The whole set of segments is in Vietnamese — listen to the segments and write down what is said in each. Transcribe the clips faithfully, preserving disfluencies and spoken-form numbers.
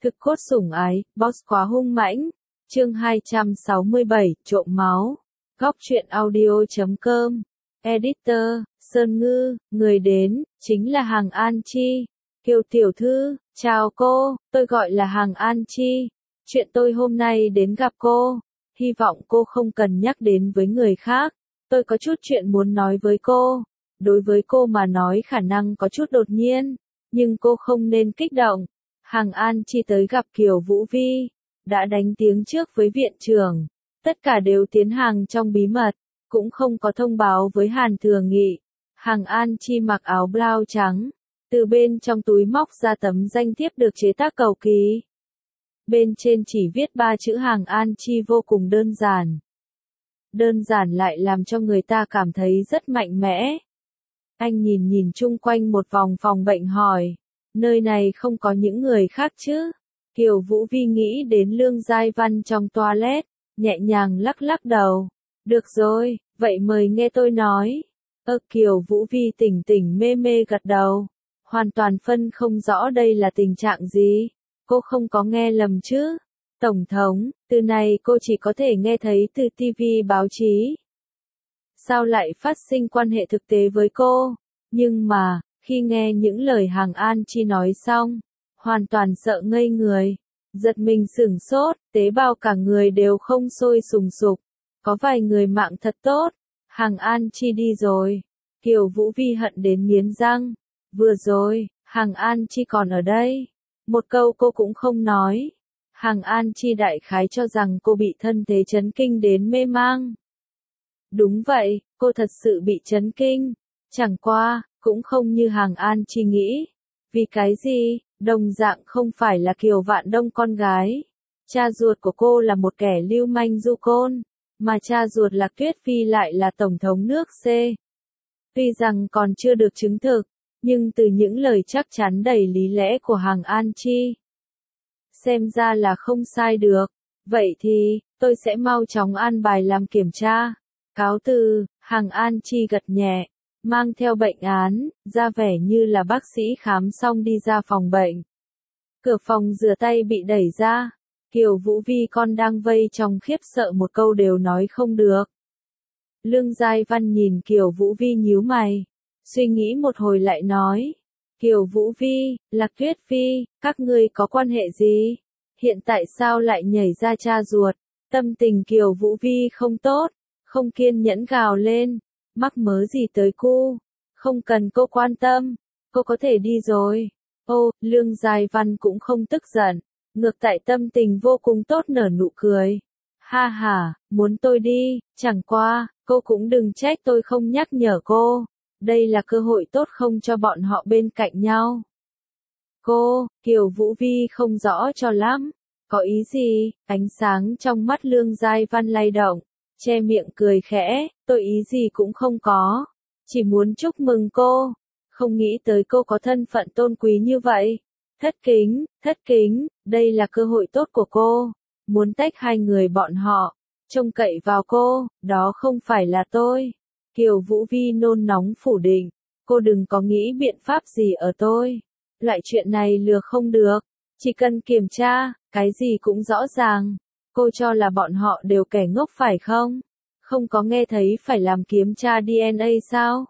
Thực cốt sủng ái, boss quá hung mãnh. Chương hai trăm sáu mươi bảy, trộm máu. Góc truyện audio chấm com. Editor, Sơn Ngư, người đến, chính là Hằng An Chi. Kiều tiểu thư, chào cô, tôi gọi là Hằng An Chi. Chuyện tôi hôm nay đến gặp cô, hy vọng cô không cần nhắc đến với người khác. Tôi có chút chuyện muốn nói với cô. Đối với cô mà nói khả năng có chút đột nhiên, nhưng cô không nên kích động. Hằng An Chi tới gặp Kiều Vũ Vi, đã đánh tiếng trước với viện trưởng. Tất cả đều tiến hành trong bí mật, cũng không có thông báo với Hàn Thừa Nghị. Hằng An Chi mặc áo blau trắng, từ bên trong túi móc ra tấm danh thiếp được chế tác cầu kỳ. Bên trên chỉ viết ba chữ Hằng An Chi vô cùng đơn giản. Đơn giản lại làm cho người ta cảm thấy rất mạnh mẽ. Anh nhìn nhìn chung quanh một vòng phòng bệnh hỏi, nơi này không có những người khác chứ? Kiều Vũ Vi nghĩ đến Lương Giai Văn trong toilet, nhẹ nhàng lắc lắc đầu. Được rồi, vậy mời nghe tôi nói. Ơ Kiều Vũ Vi tỉnh tỉnh mê mê gật đầu. Hoàn toàn phân không rõ đây là tình trạng gì. Cô không có nghe lầm chứ? Tổng thống, từ này cô chỉ có thể nghe thấy từ ti vi báo chí. Sao lại phát sinh quan hệ thực tế với cô? Nhưng mà, khi nghe những lời Hằng An Chi nói xong, hoàn toàn sợ ngây người, giật mình sửng sốt, tế bào cả người đều không sôi sùng sục. Có vài người mạng thật tốt, Hằng An Chi đi rồi. Kiều Vũ Vi hận đến nghiến răng. Vừa rồi, Hằng An Chi còn ở đây. Một câu cô cũng không nói. Hằng An Chi đại khái cho rằng cô bị thân thế chấn kinh đến mê mang. Đúng vậy, cô thật sự bị chấn kinh. Chẳng qua, cũng không như Hằng An Chi nghĩ. Vì cái gì, đồng dạng không phải là Kiều Vạn Đông con gái. Cha ruột của cô là một kẻ lưu manh du côn, mà cha ruột Lạc Tuyết Phi lại là tổng thống nước C. Tuy rằng còn chưa được chứng thực, nhưng từ những lời chắc chắn đầy lý lẽ của Hằng An Chi, xem ra là không sai được. Vậy thì, tôi sẽ mau chóng an bài làm kiểm tra. Cáo từ, Hằng An Chi gật nhẹ, mang theo bệnh án, ra vẻ như là bác sĩ khám xong đi ra phòng bệnh. Cửa phòng rửa tay bị đẩy ra. Kiều Vũ Vi con đang vây trong khiếp sợ một câu đều nói không được. Lương Giai Văn nhìn Kiều Vũ Vi nhíu mày, suy nghĩ một hồi lại nói. Kiều Vũ Vi, Lạc Tuyết Phi, các ngươi có quan hệ gì? Hiện tại sao lại nhảy ra cha ruột? Tâm tình Kiều Vũ Vi không tốt, không kiên nhẫn gào lên. Mắc mớ gì tới cô? Không cần cô quan tâm, cô có thể đi rồi. Ô, Lương Giai Văn cũng không tức giận, ngược tại tâm tình vô cùng tốt nở nụ cười. Ha ha, muốn tôi đi, chẳng qua, cô cũng đừng trách tôi không nhắc nhở cô. Đây là cơ hội tốt không cho bọn họ bên cạnh nhau. Cô, Kiều Vũ Vi không rõ cho lắm. Có ý gì? Ánh sáng trong mắt Lương Giai Văn lay động, che miệng cười khẽ, tôi ý gì cũng không có. Chỉ muốn chúc mừng cô. Không nghĩ tới cô có thân phận tôn quý như vậy. Thất kính, thất kính, đây là cơ hội tốt của cô. Muốn tách hai người bọn họ, trông cậy vào cô, đó không phải là tôi. Kiều Vũ Vi nôn nóng phủ định, cô đừng có nghĩ biện pháp gì ở tôi. Loại chuyện này lừa không được, chỉ cần kiểm tra, cái gì cũng rõ ràng. Cô cho là bọn họ đều kẻ ngốc phải không? Không có nghe thấy phải làm kiểm tra đê en a sao?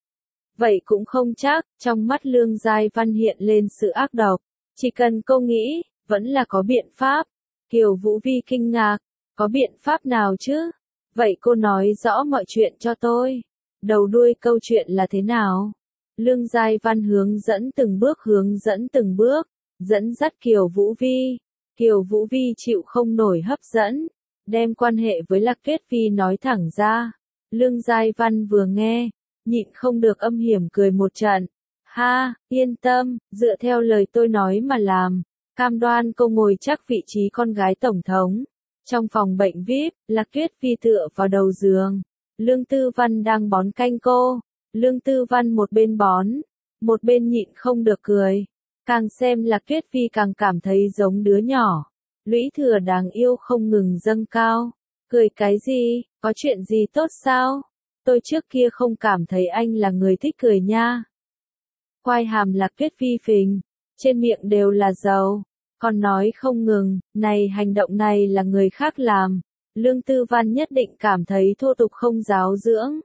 Vậy cũng không chắc, trong mắt Lương Giai Văn hiện lên sự ác độc. Chỉ cần cô nghĩ, vẫn là có biện pháp. Kiều Vũ Vi kinh ngạc, có biện pháp nào chứ? Vậy cô nói rõ mọi chuyện cho tôi. Đầu đuôi câu chuyện là thế nào? Lương Giai Văn hướng dẫn từng bước hướng dẫn từng bước, dẫn dắt Kiều Vũ Vi. Kiều Vũ Vi chịu không nổi hấp dẫn, đem quan hệ với Lạc Tuyết Phi nói thẳng ra. Lương Giai Văn vừa nghe, nhịn không được âm hiểm cười một trận. Ha, yên tâm, dựa theo lời tôi nói mà làm, cam đoan cô ngồi chắc vị trí con gái tổng thống. Trong phòng bệnh vi ai pi, Lạc Tuyết Phi tựa vào đầu giường. Lương Tư Văn đang bón canh cô. Lương Tư Văn một bên bón, một bên nhịn không được cười. Càng xem Lạc Tuyết Phi càng cảm thấy giống đứa nhỏ. Lũy thừa đáng yêu không ngừng dâng cao. Cười cái gì, có chuyện gì tốt sao? Tôi trước kia không cảm thấy anh là người thích cười nha. Quai hàm Lạc Tuyết Phi phình, trên miệng đều là dầu. Còn nói không ngừng, này hành động này là người khác làm. Lương Tư Văn nhất định cảm thấy thô tục không giáo dưỡng.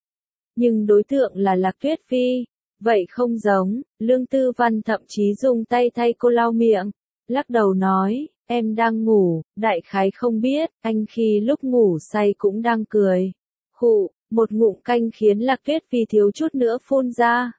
Nhưng đối tượng là Lạc Tuyết Phi. Vậy không giống, Lương Tư Văn thậm chí dùng tay thay cô lau miệng. Lắc đầu nói, em đang ngủ, đại khái không biết, anh khi lúc ngủ say cũng đang cười. Khụ, một ngụm canh khiến Lạc Tuyết Phi thiếu chút nữa phun ra.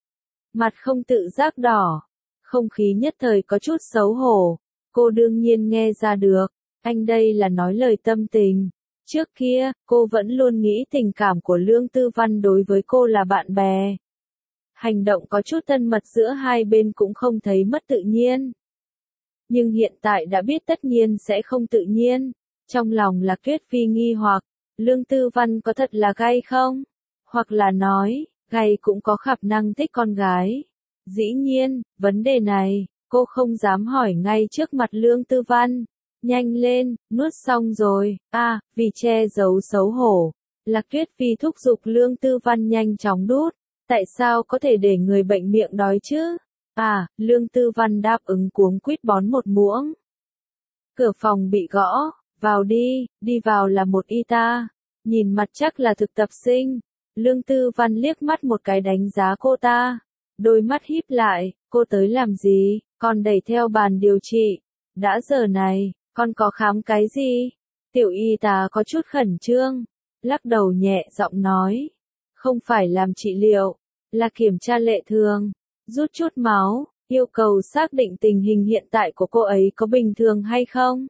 Mặt không tự giác đỏ, không khí nhất thời có chút xấu hổ. Cô đương nhiên nghe ra được, anh đây là nói lời tâm tình. Trước kia, cô vẫn luôn nghĩ tình cảm của Lương Tư Văn đối với cô là bạn bè. Hành động có chút thân mật giữa hai bên cũng không thấy mất tự nhiên. Nhưng hiện tại đã biết tất nhiên sẽ không tự nhiên. Trong lòng Lạc Tuyết Phi nghi hoặc, Lương Tư Văn có thật là gay không? Hoặc là nói, gay cũng có khả năng thích con gái. Dĩ nhiên, vấn đề này, cô không dám hỏi ngay trước mặt Lương Tư Văn. Nhanh lên, nuốt xong rồi, à, vì che giấu xấu hổ. Lạc Tuyết Phi thúc giục Lương Tư Văn nhanh chóng đút. Tại sao có thể để người bệnh miệng đói chứ? À, Lương Tư Văn đáp ứng cuống quýt bón một muỗng. Cửa phòng bị gõ, vào đi, đi vào là một y tá. Nhìn mặt chắc là thực tập sinh. Lương Tư Văn liếc mắt một cái đánh giá cô ta. Đôi mắt híp lại, cô tới làm gì, con đẩy theo bàn điều trị. Đã giờ này, con có khám cái gì? Tiểu y tá có chút khẩn trương. Lắc đầu nhẹ giọng nói. Không phải làm trị liệu, là kiểm tra lệ thường, rút chút máu, yêu cầu xác định tình hình hiện tại của cô ấy có bình thường hay không.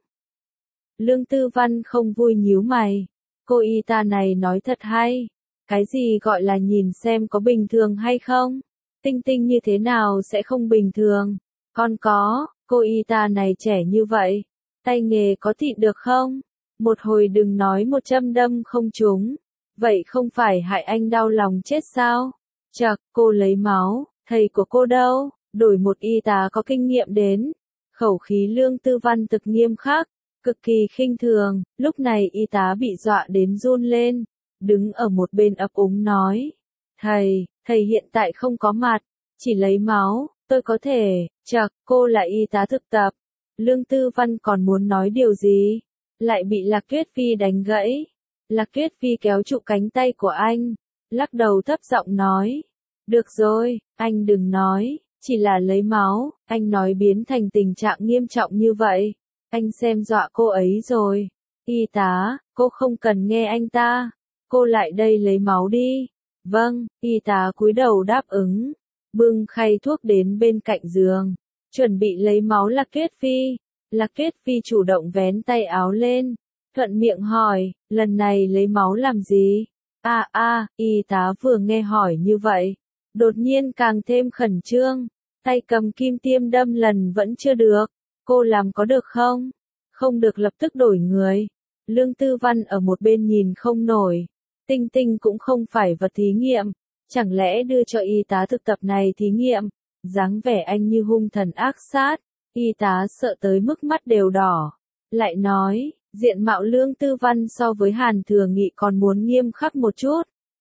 Lương Tư Văn không vui nhíu mày, cô y tá này nói thật hay, cái gì gọi là nhìn xem có bình thường hay không, Tinh Tinh như thế nào sẽ không bình thường, con có, cô y tá này trẻ như vậy, tay nghề có thịt được không, một hồi đừng nói một châm đâm không trúng. Vậy không phải hại anh đau lòng chết sao? Chật, cô lấy máu, thầy của cô đâu? Đổi một y tá có kinh nghiệm đến. Khẩu khí Lương Tư Văn thực nghiêm khắc, cực kỳ khinh thường, lúc này y tá bị dọa đến run lên, đứng ở một bên ấp úng nói. Thầy, thầy hiện tại không có mặt, chỉ lấy máu, tôi có thể, chật, cô là y tá thực tập. Lương Tư Văn còn muốn nói điều gì? Lại bị Lạc Tuyết Phi đánh gãy. Lạc Tuyết Phi kéo trụ cánh tay của anh, lắc đầu thấp giọng nói. Được rồi, anh đừng nói, chỉ là lấy máu, anh nói biến thành tình trạng nghiêm trọng như vậy. Anh xem dọa cô ấy rồi. Y tá, cô không cần nghe anh ta. Cô lại đây lấy máu đi. Vâng, y tá cúi đầu đáp ứng. Bưng khay thuốc đến bên cạnh giường. Chuẩn bị lấy máu Lạc Tuyết Phi. Lạc Tuyết Phi chủ động vén tay áo lên. Thuận miệng hỏi, lần này lấy máu làm gì? À à, y tá vừa nghe hỏi như vậy. Đột nhiên càng thêm khẩn trương. Tay cầm kim tiêm đâm lần vẫn chưa được. Cô làm có được không? Không được lập tức đổi người. Lương Tư Văn ở một bên nhìn không nổi. Tinh Tinh cũng không phải vật thí nghiệm. Chẳng lẽ đưa cho y tá thực tập này thí nghiệm? Dáng vẻ anh như hung thần ác sát. Y tá sợ tới mức mắt đều đỏ. Lại nói, diện mạo Lương Tư Văn so với Hàn Thừa Nghị còn muốn nghiêm khắc một chút.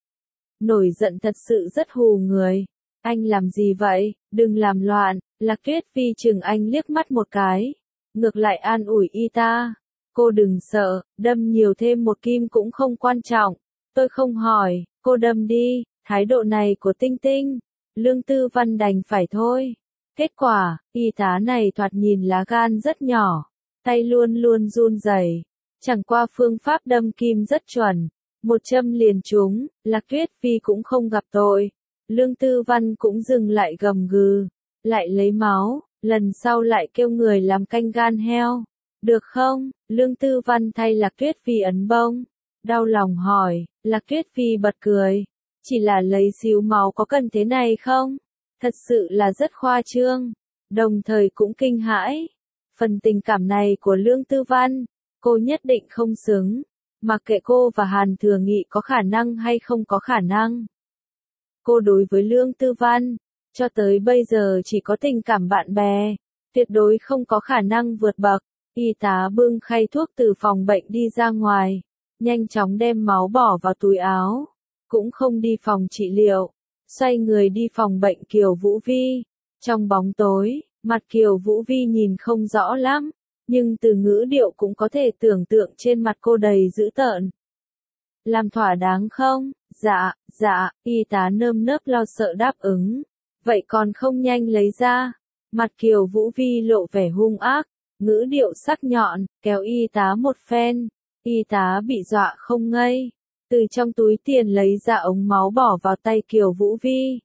Nổi giận thật sự rất hù người. Anh làm gì vậy? Đừng làm loạn. Lạc Tuyết Phi chừng anh liếc mắt một cái. Ngược lại an ủi y ta. Cô đừng sợ, đâm nhiều thêm một kim cũng không quan trọng. Tôi không hỏi, cô đâm đi. Thái độ này của Tinh Tinh. Lương Tư Văn đành phải thôi. Kết quả, y tá này thoạt nhìn lá gan rất nhỏ. Tay luôn luôn run rẩy. Chẳng qua phương pháp đâm kim rất chuẩn. Một châm liền trúng, Lạc Tuyết Phi cũng không gặp tội. Lương Tư Văn cũng dừng lại gầm gừ. Lại lấy máu, lần sau lại kêu người làm canh gan heo. Được không? Lương Tư Văn thay Lạc Tuyết Phi ấn bông. Đau lòng hỏi, Lạc Tuyết Phi bật cười. Chỉ là lấy xíu máu có cần thế này không? Thật sự là rất khoa trương. Đồng thời cũng kinh hãi. Phần tình cảm này của Lương Tư Văn, cô nhất định không xứng. Mặc kệ cô và Hàn Thừa Nghị có khả năng hay không có khả năng. Cô đối với Lương Tư Văn, cho tới bây giờ chỉ có tình cảm bạn bè, tuyệt đối không có khả năng vượt bậc. Y tá bưng khay thuốc từ phòng bệnh đi ra ngoài, nhanh chóng đem máu bỏ vào túi áo, cũng không đi phòng trị liệu, xoay người đi phòng bệnh Kiều Vũ Vi. Trong bóng tối, Mặt Kiều Vũ Vi nhìn không rõ lắm, nhưng từ ngữ điệu cũng có thể tưởng tượng trên mặt cô đầy dữ tợn. Làm thỏa đáng không? Dạ, dạ, y tá nơm nớp lo sợ đáp ứng. Vậy còn không nhanh lấy ra. Mặt Kiều Vũ Vi lộ vẻ hung ác, ngữ điệu sắc nhọn, kéo y tá một phen. Y tá bị dọa không ngây. Từ trong túi tiền lấy ra ống máu bỏ vào tay Kiều Vũ Vi.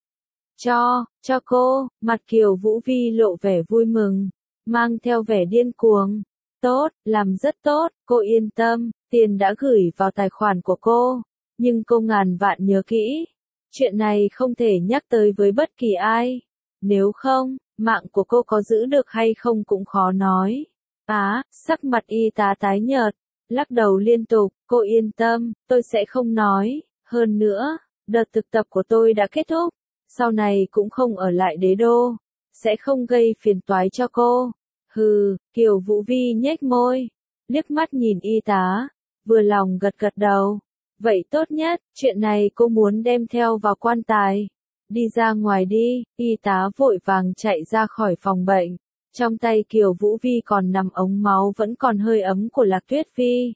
Cho, cho cô, mặt Kiều Vũ Vi lộ vẻ vui mừng, mang theo vẻ điên cuồng. Tốt, làm rất tốt, cô yên tâm, tiền đã gửi vào tài khoản của cô. Nhưng cô ngàn vạn nhớ kỹ, chuyện này không thể nhắc tới với bất kỳ ai. Nếu không, mạng của cô có giữ được hay không cũng khó nói. Á, sắc mặt y tá tái nhợt, lắc đầu liên tục, cô yên tâm, tôi sẽ không nói. Hơn nữa, đợt thực tập của tôi đã kết thúc, sau này cũng không ở lại đế đô, sẽ không gây phiền toái cho cô. Hừ, Kiều Vũ Vi nhếch môi, liếc mắt nhìn y tá, vừa lòng gật gật đầu. Vậy tốt nhất, chuyện này cô muốn đem theo vào quan tài. Đi ra ngoài đi, y tá vội vàng chạy ra khỏi phòng bệnh. Trong tay Kiều Vũ Vi còn nằm ống máu vẫn còn hơi ấm của Lạc Tuyết Phi.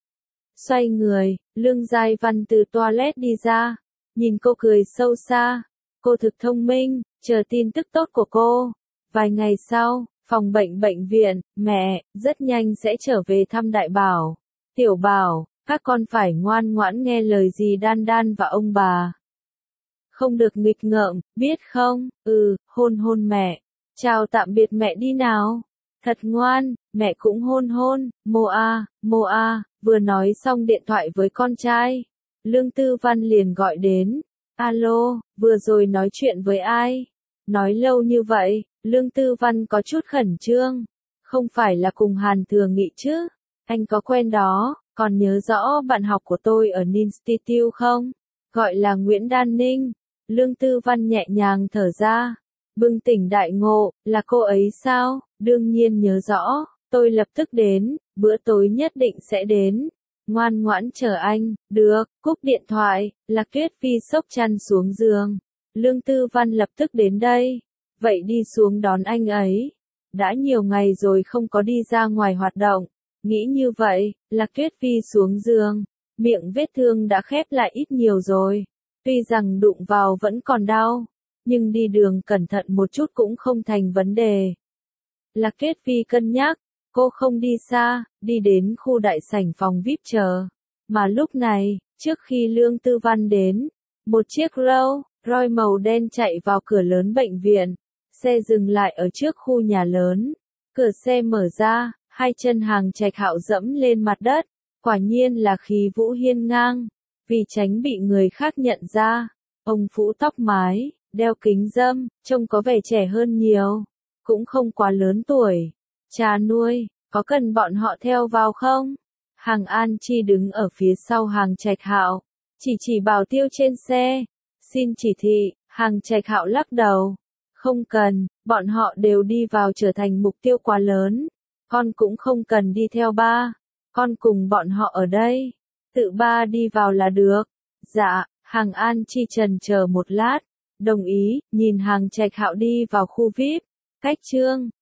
Xoay người, Lương Giai Văn từ toilet đi ra, nhìn cô cười sâu xa. Cô thực thông minh, chờ tin tức tốt của cô. Vài ngày sau, phòng bệnh bệnh viện, mẹ, rất nhanh sẽ trở về thăm Đại Bảo. Tiểu Bảo, các con phải ngoan ngoãn nghe lời dì Đan Đan và ông bà. Không được nghịch ngợm, biết không? Ừ, hôn hôn mẹ. Chào tạm biệt mẹ đi nào. Thật ngoan, mẹ cũng hôn hôn. Mô A, Mô A, vừa nói xong điện thoại với con trai. Lương Tư Văn liền gọi đến. Alo, vừa rồi nói chuyện với ai? Nói lâu như vậy, Lương Tư Văn có chút khẩn trương. Không phải là cùng Hàn Thừa Nghị chứ? Anh có quen đó, còn nhớ rõ bạn học của tôi ở Institute không? Gọi là Nguyễn Đan Ninh. Lương Tư Văn nhẹ nhàng thở ra. Bừng tỉnh đại ngộ, là cô ấy sao? Đương nhiên nhớ rõ, tôi lập tức đến, bữa tối nhất định sẽ đến. Ngoan ngoãn chờ anh, được, cúp điện thoại, Lạc Tuyết Phi xốc chăn xuống giường. Lương Tư Văn lập tức đến đây. Vậy đi xuống đón anh ấy. Đã nhiều ngày rồi không có đi ra ngoài hoạt động. Nghĩ như vậy, Lạc Tuyết Phi xuống giường. Miệng vết thương đã khép lại ít nhiều rồi. Tuy rằng đụng vào vẫn còn đau, nhưng đi đường cẩn thận một chút cũng không thành vấn đề. Lạc Tuyết Phi cân nhắc. Cô không đi xa, đi đến khu đại sảnh phòng vi ai pi chờ. Mà lúc này, trước khi Lương Tư Văn đến, một chiếc Rolls Royce màu đen chạy vào cửa lớn bệnh viện. Xe dừng lại ở trước khu nhà lớn. Cửa xe mở ra, hai chân Hàng Trạch Hạo dẫm lên mặt đất. Quả nhiên là khí vũ hiên ngang. Vì tránh bị người khác nhận ra, ông phũ tóc mái, đeo kính râm, trông có vẻ trẻ hơn nhiều. Cũng không quá lớn tuổi. Cha nuôi, có cần bọn họ theo vào không? Hàng An Chi đứng ở phía sau Hàng Trạch Hạo, chỉ chỉ bảo tiêu trên xe. Xin chỉ thị, Hàng Trạch Hạo lắc đầu. Không cần, bọn họ đều đi vào trở thành mục tiêu quá lớn. Con cũng không cần đi theo ba. Con cùng bọn họ ở đây. Tự ba đi vào là được. Dạ, Hàng An Chi trần chờ một lát. Đồng ý, nhìn Hàng Trạch Hạo đi vào khu vi ai pi. Cách Trương